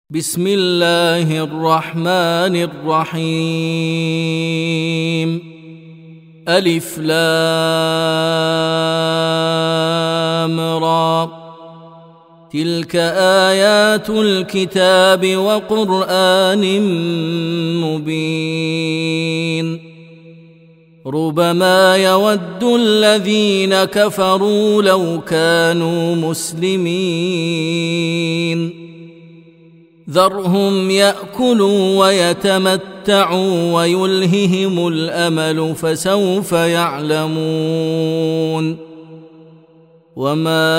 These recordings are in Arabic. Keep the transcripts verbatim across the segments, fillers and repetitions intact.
بسم الله الرحمن الرحيم. ألف لام را، تلك آيات الكتاب وقرآن مبين. ربما يود الذين كفروا لو كانوا مسلمين. ذرهم يأكلوا ويتمتعوا ويلههم الأمل فسوف يعلمون. وما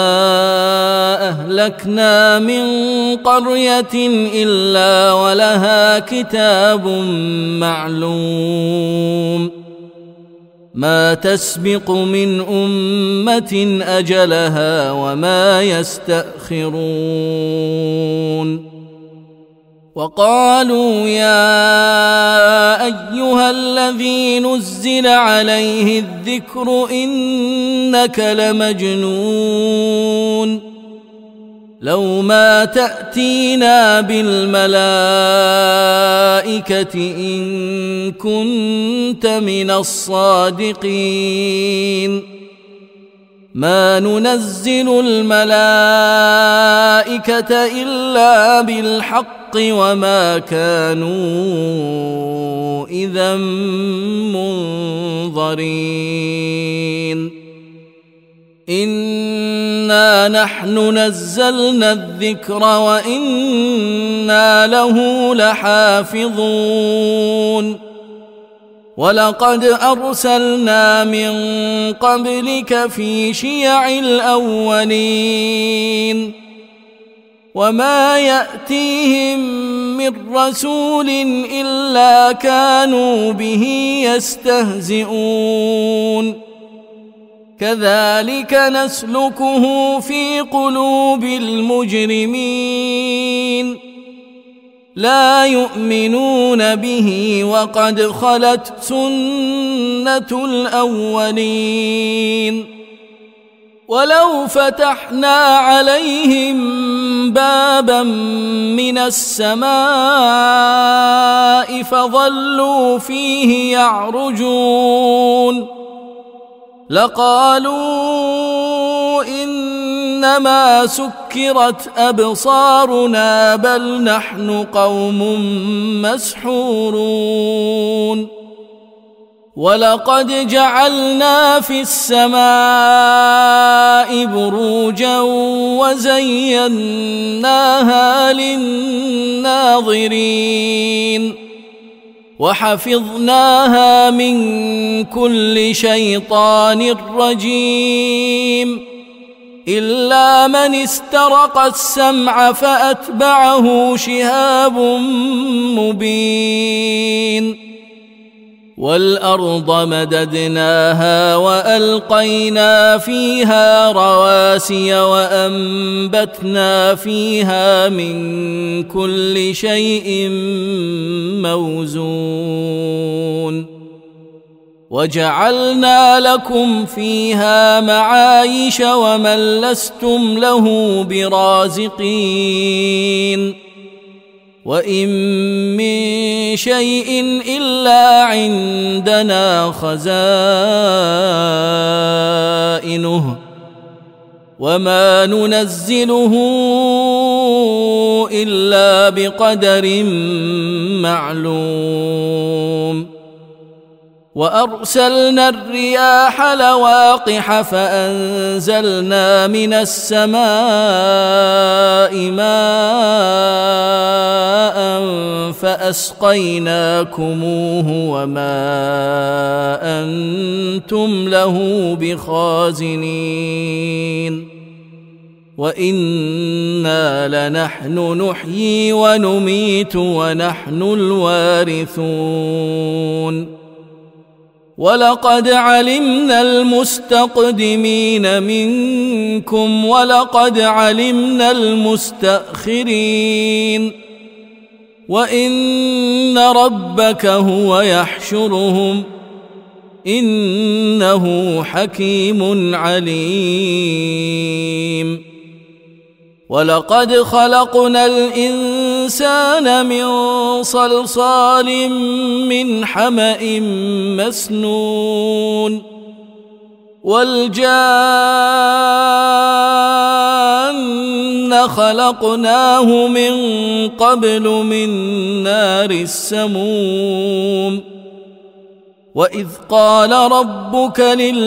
أهلكنا من قرية إلا ولها كتاب معلوم. ما تسبق من أمة أجلها وما يستأخرون. وقالوا يا أيها الذي نزل عليه الذكر إنك لمجنون. لو ما تأتينا بالملائكة إن كنت من الصادقين. ما ننزل الملائكة إلا بالحق وما كانوا إذا منظرين. إنا نحن نزلنا الذكر وإنا له لحافظون. ولقد أرسلنا من قبلك في شيع الأولين. وما يأتيهم من رسول إلا كانوا به يستهزئون. كذلك نسلكه في قلوب المجرمين. لا يؤمنون به وقد خلت سنة الأولين. ولو فتحنا عليهم بابا من السماء فظلوا فيه يعرجون لقالوا إنما سكرت أبصارنا بل نحن قوم مسحورون. ولقد جعلنا في السماء بروجا وزيناها للناظرين. وحفظناها من كل شيطان رجيم إلا من استرق السمع فأتبعه شهاب مبين. والأرض مددناها وألقينا فيها رواسي وأنبتنا فيها من كل شيء موزون. وجعلنا لكم فيها معايش ومن لستم له برازقين. وإن من شيء إلا عندنا خزائنه وما ننزله إلا بقدر معلوم. وأرسلنا الرياح لواقح فأنزلنا من السماء ماء فأسقيناكموه وما أنتم له بخازنين. وإنا لنحن نحيي ونميت ونحن الوارثون. ولقد علمنا المستقدمين منكم ولقد علمنا المستأخرين. وإن ربك هو يحشرهم إنه حكيم عليم. ولقد خلقنا الإنسان من صلصال من حمأ مسنون والجان خلقناه من قبل من نار السموم وإذ قال ربك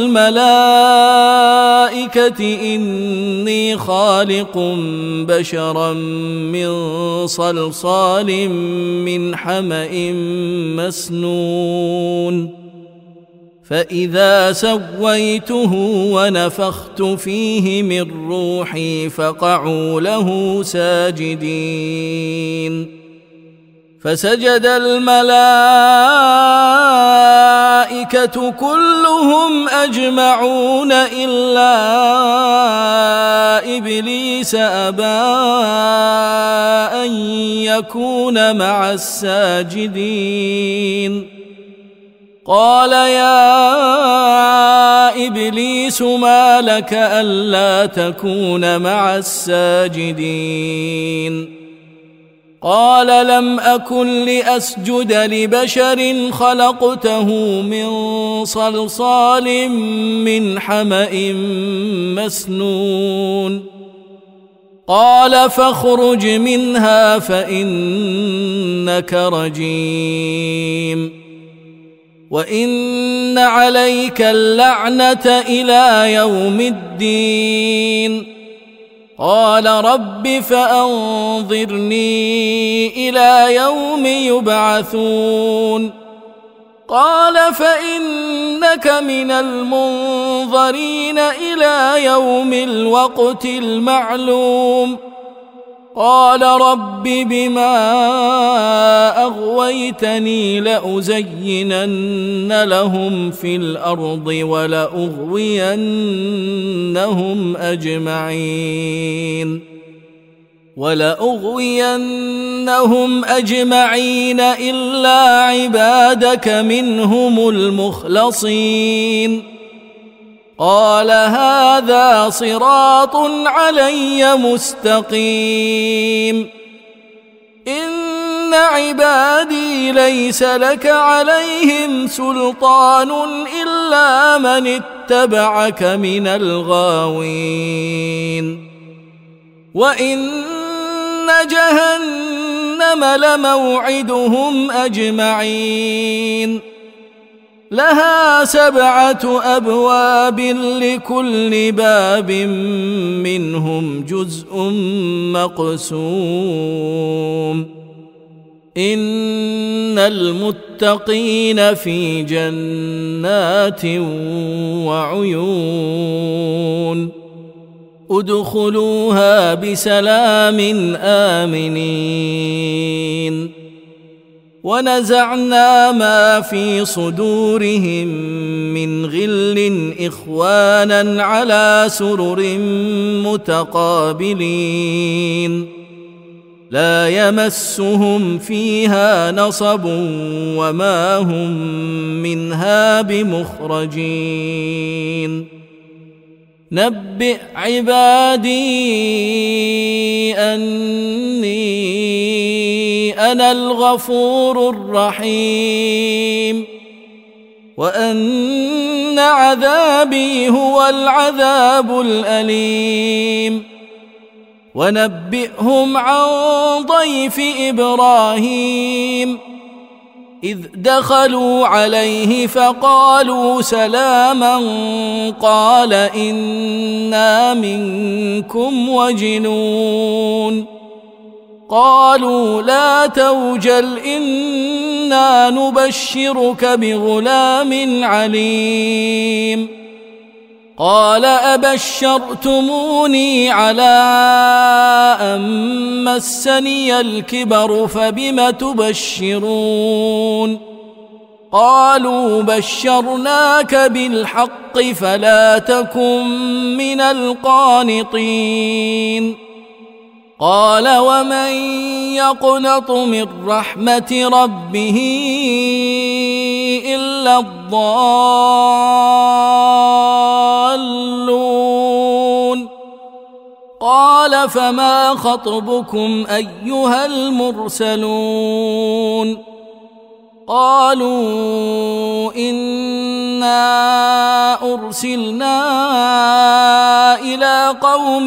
للملائكة إني خالق بشرا من صلصال من حمأ مسنون فإذا سويته ونفخت فيه من روحي فقعوا له ساجدين فسجد الملائكة كلهم أجمعون إلا إبليس أبى أن يكون مع الساجدين قال يا إبليس ما لك ألا تكون مع الساجدين قال لم أكن لأسجد لبشر خلقته من صلصال من حمأ مسنون قال فاخرج منها فإنك رجيم وإن عليك اللعنة إلى يوم الدين قال رب فأنظرني إلى يوم يبعثون قال فإنك من المنظرين إلى يوم الوقت المعلوم قال رب بما أغويتني لأزينن لهم في الأرض ولأغوينهم أجمعين ولأغوينهم أجمعين إلا عبادك منهم المخلصين قال هذا صراط علي مستقيم إن عبادي ليس لك عليهم سلطان إلا من اتبعك من الغاوين وإن جهنم لموعدهم أجمعين لها سبعة أبواب لكل باب منهم جزء مقسوم إن المتقين في جنات وعيون ادخلوها بسلام آمنين ونزعنا ما في صدورهم من غل إخوانا على سرر متقابلين لا يمسهم فيها نصب وما هم منها بمخرجين نبئ عبادي أني أنا الغفور الرحيم وأن عذابي هو العذاب الأليم ونبئهم عن ضيف إبراهيم إذ دخلوا عليه فقالوا سلاما قال إنا منكم وجلون قالوا لا توجل إنا نبشرك بغلام عليم قال أبشرتموني على أن مسني الكبر فبم تبشرون قالوا بشرناك بالحق فلا تكن من القانطين قال ومن يقنط من رحمة ربه إلا الضالون قال فما خطبكم أيها المرسلون قالوا إنا أرسلنا إلى قوم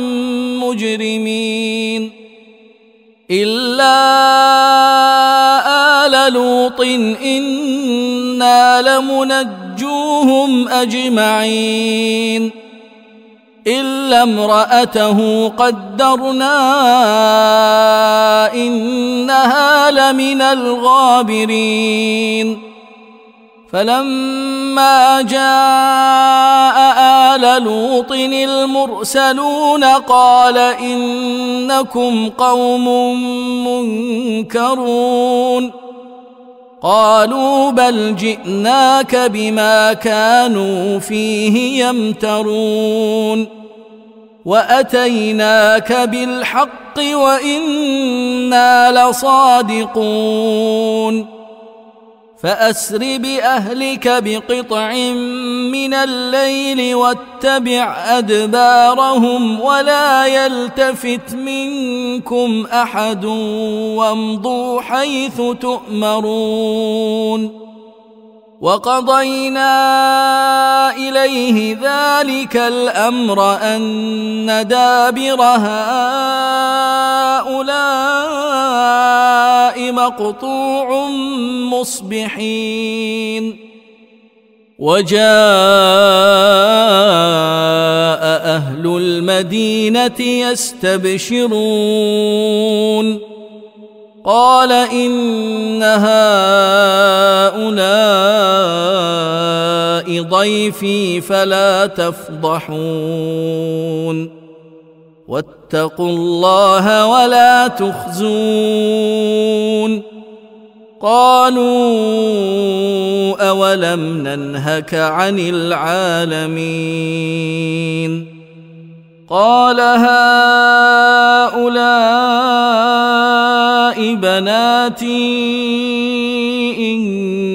مجرمين إلا آل لوط إنا لمنجوهم أجمعين إلا امرأته قدرنا إنها لمن الغابرين فلما جاء آل لوط المرسلون قال إنكم قوم منكرون قالوا بل جئناك بما كانوا فيه يمترون وأتيناك بالحق وإنا لصادقون فأسر بأهلك بقطع من الليل واتبع أدبارهم ولا يلتفت منكم أحد وامضوا حيث تؤمرون وقضينا إليه ذلك الأمر أن دابر هؤلاء مقطوع مصبحين وجاء أهل المدينة يستبشرون قال إن هؤلاء ضيفي فلا تفضحون واتقوا الله ولا تخزون قالوا أولم ننهك عن العالمين قال هؤلاء بناتي إن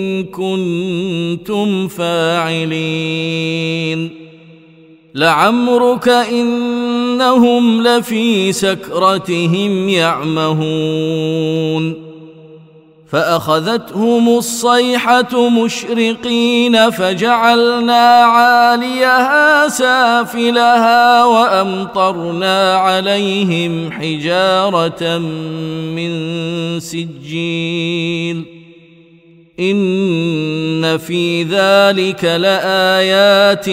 كنتم فاعلين لعمرك إنهم لفي سكرتهم يعمهون فأخذتهم الصيحة مشرقين فجعلنا عاليها سافلها وأمطرنا عليهم حجارة من سجيل إن في ذلك لآيات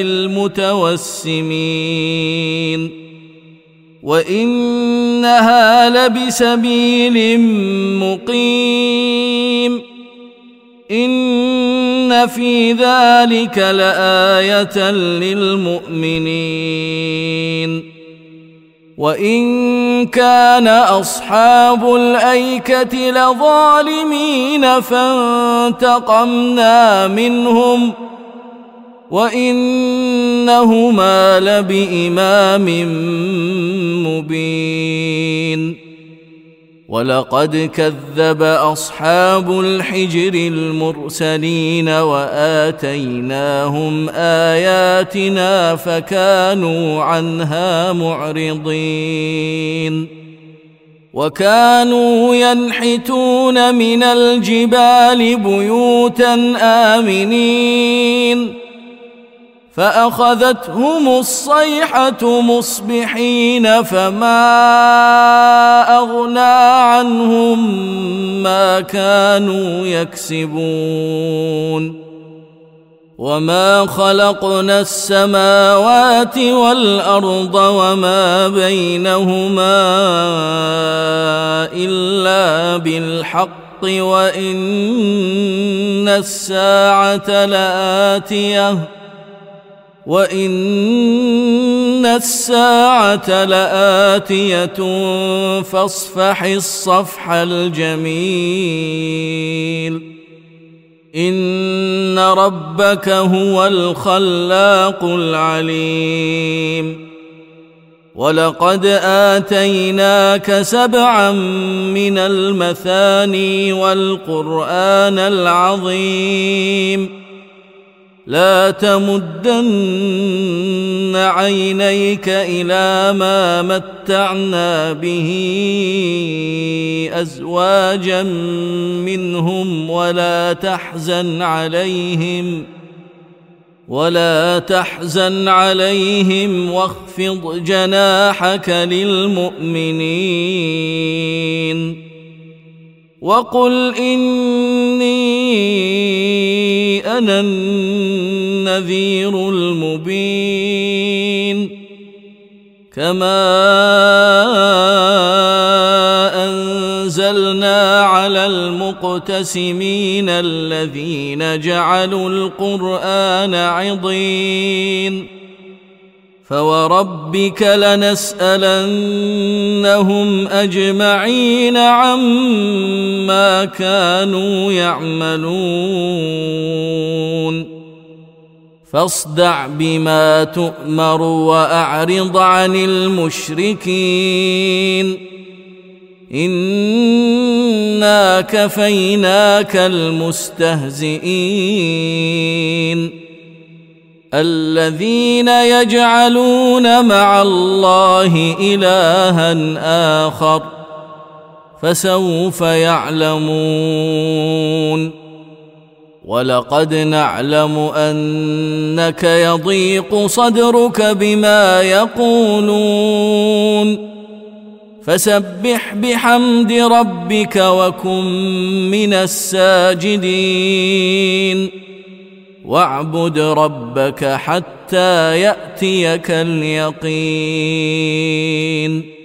للمتوسمين وإنها لبسبيل مقيم إن في ذلك لآية للمؤمنين وإن كان أصحاب الأيكة لظالمين فانتقمنا منهم وإنهما لبإمام مبين ولقد كذب أصحاب الحجر المرسلين وآتيناهم آياتنا فكانوا عنها معرضين وكانوا ينحتون من الجبال بيوتا آمنين فأخذتهم الصيحة مصبحين فما أغنى عنهم ما كانوا يكسبون وما خلقنا السماوات والأرض وما بينهما إلا بالحق وإن الساعة لآتية وإن الساعة لآتية فاصفح الصفح الجميل إن ربك هو الخلاق العليم ولقد آتيناك سبعا من المثاني والقرآن العظيم لا تمدن عينيك إلى ما متعنا به أزواجا منهم ولا تحزن عليهم ولا تحزن عليهم واخفض جناحك للمؤمنين وقل إني أنا النذير المبين كما أنزلنا على المقتسمين الذين جعلوا القرآن عضين فوربك لنسألنهم أجمعين عما كانوا يعملون فاصدع بما تؤمر وأعرض عن المشركين إنا كفيناك المستهزئين الذين يجعلون مع الله إلها آخر فسوف يعلمون ولقد نعلم أنك يضيق صدرك بما يقولون فسبح بحمد ربك وكن من الساجدين واعبد ربك حتى يأتيك اليقين